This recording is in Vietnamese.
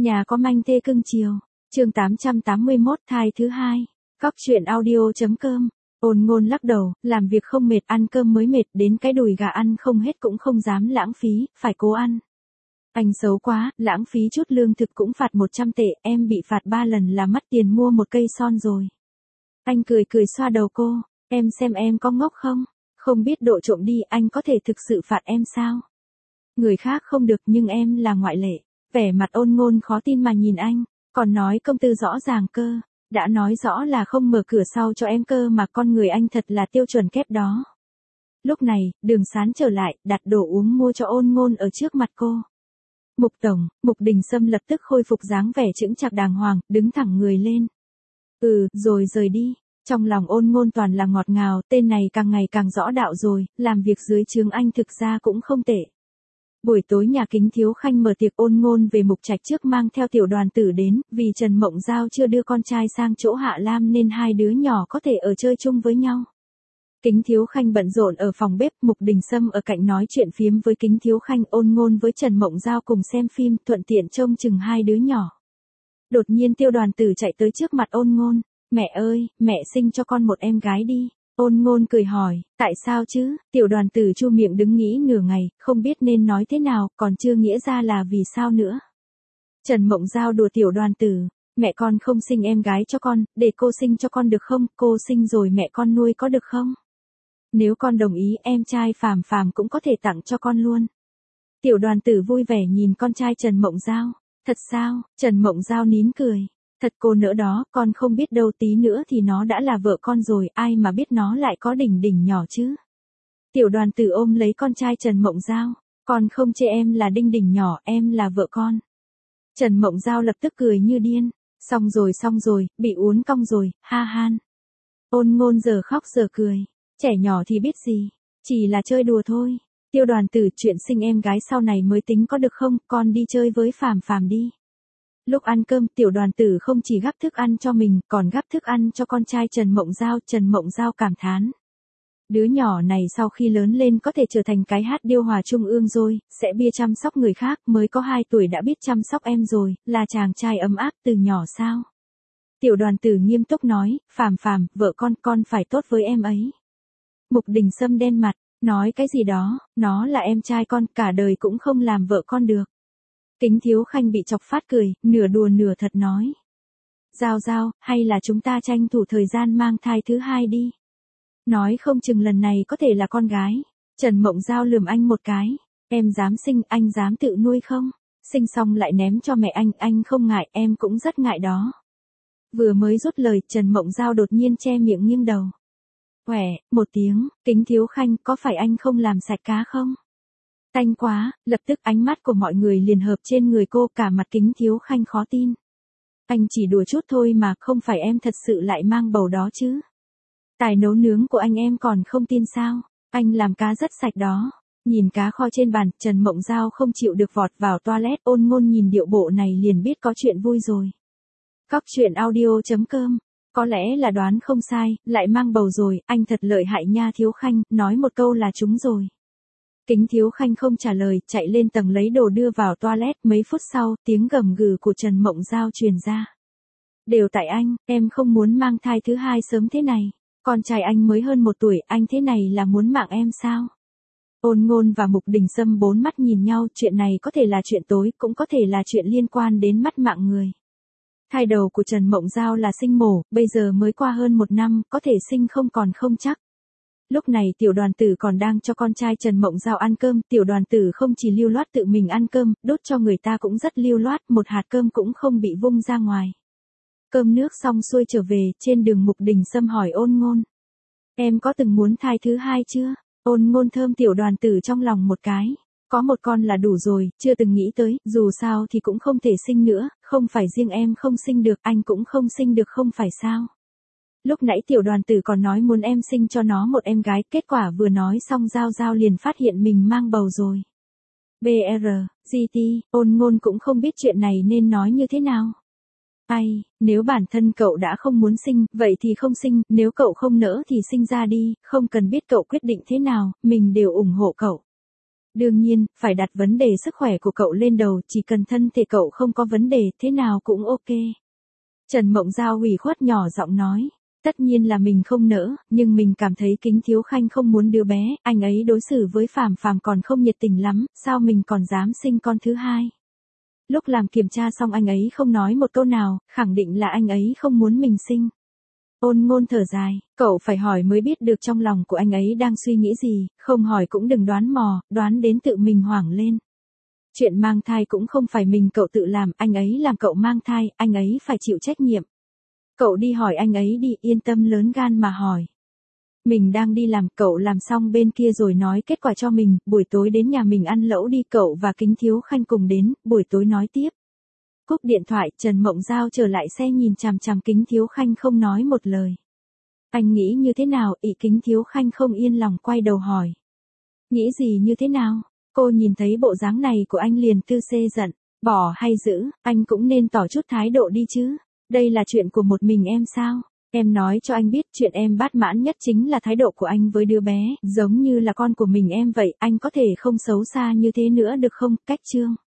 Nhà có manh thê cưng chiều. Chương 881 thai thứ hai. Cóc truyện audio.com. Ôn Ngôn lắc đầu, làm việc không mệt, ăn cơm mới mệt, đến cái đùi gà ăn không hết cũng không dám lãng phí, phải cố ăn. Anh xấu quá, lãng phí chút lương thực cũng phạt 100 tệ, em bị phạt 3 lần là mất tiền mua một cây son rồi. Anh cười cười xoa đầu cô, em xem em có ngốc không? Không biết độ trộm đi, anh có thể thực sự phạt em sao? Người khác không được nhưng em là ngoại lệ. Vẻ mặt Ôn Ngôn khó tin mà nhìn anh, còn nói công tư rõ ràng cơ, đã nói rõ là không mở cửa sau cho em cơ mà con người anh thật là tiêu chuẩn kép đó. Lúc này, Đường Sán trở lại, đặt đồ uống mua cho Ôn Ngôn ở trước mặt cô. Mục Tổng, Mục Đình Sâm lập tức khôi phục dáng vẻ chững chạc đàng hoàng, đứng thẳng người lên. Rồi rời đi. Trong lòng Ôn Ngôn toàn là ngọt ngào, tên này càng ngày càng rõ đạo rồi, làm việc dưới trướng anh thực ra cũng không tệ. Buổi tối nhà Kính Thiếu Khanh mở tiệc, Ôn Ngôn về Mục Trạch trước mang theo tiểu đoàn tử đến, vì Trần Mộng Giao chưa đưa con trai sang chỗ Hạ Lam nên hai đứa nhỏ có thể ở chơi chung với nhau. Kính Thiếu Khanh bận rộn ở phòng bếp, Mục Đình Sâm ở cạnh nói chuyện phiếm với Kính Thiếu Khanh, Ôn Ngôn với Trần Mộng Giao cùng xem phim, thuận tiện trông chừng hai đứa nhỏ. Đột nhiên Tiêu Đoàn Tử chạy tới trước mặt Ôn Ngôn, mẹ ơi, mẹ sinh cho con một em gái đi. Ôn Ngôn cười hỏi, tại sao chứ? Tiểu Đoàn Tử chu miệng đứng nghĩ nửa ngày, không biết nên nói thế nào, còn chưa nghĩa ra là vì sao nữa. Trần Mộng Giao đùa Tiểu Đoàn Tử, mẹ con không sinh em gái cho con, để cô sinh cho con được không? Cô sinh rồi mẹ con nuôi có được không? Nếu con đồng ý, em trai Phàm Phàm cũng có thể tặng cho con luôn. Tiểu Đoàn Tử vui vẻ nhìn con trai Trần Mộng Giao, thật sao? Trần Mộng Giao nín cười. Thật cô nỡ đó, con không biết đâu, tí nữa thì nó đã là vợ con rồi, ai mà biết nó lại có đỉnh đỉnh nhỏ chứ. Tiểu Đoàn Tử ôm lấy con trai Trần Mộng Giao, con không chê em là đinh đỉnh nhỏ, em là vợ con. Trần Mộng Giao lập tức cười như điên, xong rồi, bị uốn cong rồi, ha han. Ôn Ngôn giờ khóc giờ cười, trẻ nhỏ thì biết gì, chỉ là chơi đùa thôi. Tiêu Đoàn Tử, chuyện sinh em gái sau này mới tính có được không, con đi chơi với Phàm Phàm đi. Lúc ăn cơm, Tiểu Đoàn Tử không chỉ gắp thức ăn cho mình, còn gắp thức ăn cho con trai Trần Mộng Giao cảm thán. Đứa nhỏ này sau khi lớn lên có thể trở thành cái hát điêu hòa trung ương rồi, sẽ bia chăm sóc người khác, mới có 2 tuổi đã biết chăm sóc em rồi, là chàng trai ấm áp từ nhỏ sao. Tiểu Đoàn Tử nghiêm túc nói, Phàm Phàm, vợ con phải tốt với em ấy. Mục Đình Sâm đen mặt, nói cái gì đó, nó là em trai con, cả đời cũng không làm vợ con được. Kính Thiếu Khanh bị chọc phát cười, nửa đùa nửa thật nói. Giao, hay là chúng ta tranh thủ thời gian mang thai thứ hai đi. Nói không chừng lần này có thể là con gái. Trần Mộng Giao lườm anh một cái. Em dám sinh, anh dám tự nuôi không? Sinh xong lại ném cho mẹ anh không ngại, em cũng rất ngại đó. Vừa mới rút lời, Trần Mộng Giao đột nhiên che miệng nghiêng đầu. Quẻ, một tiếng, Kính Thiếu Khanh, có phải anh không làm sạch cá không? Tanh quá, lập tức ánh mắt của mọi người liền hợp trên người cô, cả mặt Kính Thiếu Khanh khó tin. Anh chỉ đùa chút thôi mà, không phải em thật sự lại mang bầu đó chứ? Tài nấu nướng của anh em còn không tin sao? Anh làm cá rất sạch đó. Nhìn cá kho trên bàn, Trần Mộng Giao không chịu được vọt vào toilet, Ôn Ngôn nhìn điệu bộ này liền biết có chuyện vui rồi. Cóc truyện audio.com. Có lẽ là đoán không sai, lại mang bầu rồi, anh thật lợi hại nha Thiếu Khanh, nói một câu là trúng rồi. Kính Thiếu Khanh không trả lời, chạy lên tầng lấy đồ đưa vào toilet, mấy phút sau, tiếng gầm gừ của Trần Mộng Giao truyền ra. Đều tại anh, em không muốn mang thai thứ hai sớm thế này. Con trai anh mới hơn 1 tuổi, anh thế này là muốn mạng em sao? Ôn Ngôn và Mục Đình Sâm bốn mắt nhìn nhau, chuyện này có thể là chuyện tối, cũng có thể là chuyện liên quan đến mất mạng người. Thai đầu của Trần Mộng Giao là sinh mổ, bây giờ mới qua hơn 1 năm, có thể sinh không còn không chắc. Lúc này Tiểu Đoàn Tử còn đang cho con trai Trần Mộng Giao ăn cơm, Tiểu Đoàn Tử không chỉ lưu loát tự mình ăn cơm, đốt cho người ta cũng rất lưu loát, một hạt cơm cũng không bị vung ra ngoài. Cơm nước xong xuôi trở về, trên đường Mục Đình Sâm hỏi Ôn Ngôn. Em có từng muốn thai thứ hai chưa? Ôn Ngôn thơm Tiểu Đoàn Tử trong lòng một cái. Có một con là đủ rồi, chưa từng nghĩ tới, dù sao thì cũng không thể sinh nữa, không phải riêng em không sinh được, anh cũng không sinh được không phải sao? Lúc nãy Tiểu Đoàn Tử còn nói muốn em sinh cho nó một em gái, kết quả vừa nói xong Giao liền phát hiện mình mang bầu rồi. GT, Ôn Ngôn cũng không biết chuyện này nên nói như thế nào. Nếu bản thân cậu đã không muốn sinh, vậy thì không sinh, nếu cậu không nỡ thì sinh ra đi, không cần biết cậu quyết định thế nào, mình đều ủng hộ cậu. Đương nhiên, phải đặt vấn đề sức khỏe của cậu lên đầu, chỉ cần thân thể cậu không có vấn đề, thế nào cũng ok. Trần Mộng Giao ủy khuất nhỏ giọng nói. Tất nhiên là mình không nỡ, nhưng mình cảm thấy Kính Thiếu Khanh không muốn đứa bé, anh ấy đối xử với Phàm Phàm còn không nhiệt tình lắm, sao mình còn dám sinh con thứ hai. Lúc làm kiểm tra xong anh ấy không nói một câu nào, khẳng định là anh ấy không muốn mình sinh. Ôn Ngôn thở dài, cậu phải hỏi mới biết được trong lòng của anh ấy đang suy nghĩ gì, không hỏi cũng đừng đoán mò, đoán đến tự mình hoảng lên. Chuyện mang thai cũng không phải mình cậu tự làm, anh ấy làm cậu mang thai, anh ấy phải chịu trách nhiệm. Cậu đi hỏi anh ấy đi, yên tâm lớn gan mà hỏi. Mình đang đi làm, cậu làm xong bên kia rồi nói kết quả cho mình, buổi tối đến nhà mình ăn lẩu đi, cậu và Kính Thiếu Khanh cùng đến, buổi tối nói tiếp. Cúp điện thoại, Trần Mộng Giao trở lại xe nhìn chằm chằm Kính Thiếu Khanh không nói một lời. Anh nghĩ như thế nào? Kính Thiếu Khanh không yên lòng quay đầu hỏi. Nghĩ gì như thế nào? Cô nhìn thấy bộ dáng này của anh liền tư xê giận, bỏ hay giữ, anh cũng nên tỏ chút thái độ đi chứ. Đây là chuyện của một mình em sao? Em nói cho anh biết chuyện em bát mãn nhất chính là thái độ của anh với đứa bé, giống như là con của mình em vậy, anh có thể không xấu xa như thế nữa được không? Cách Trương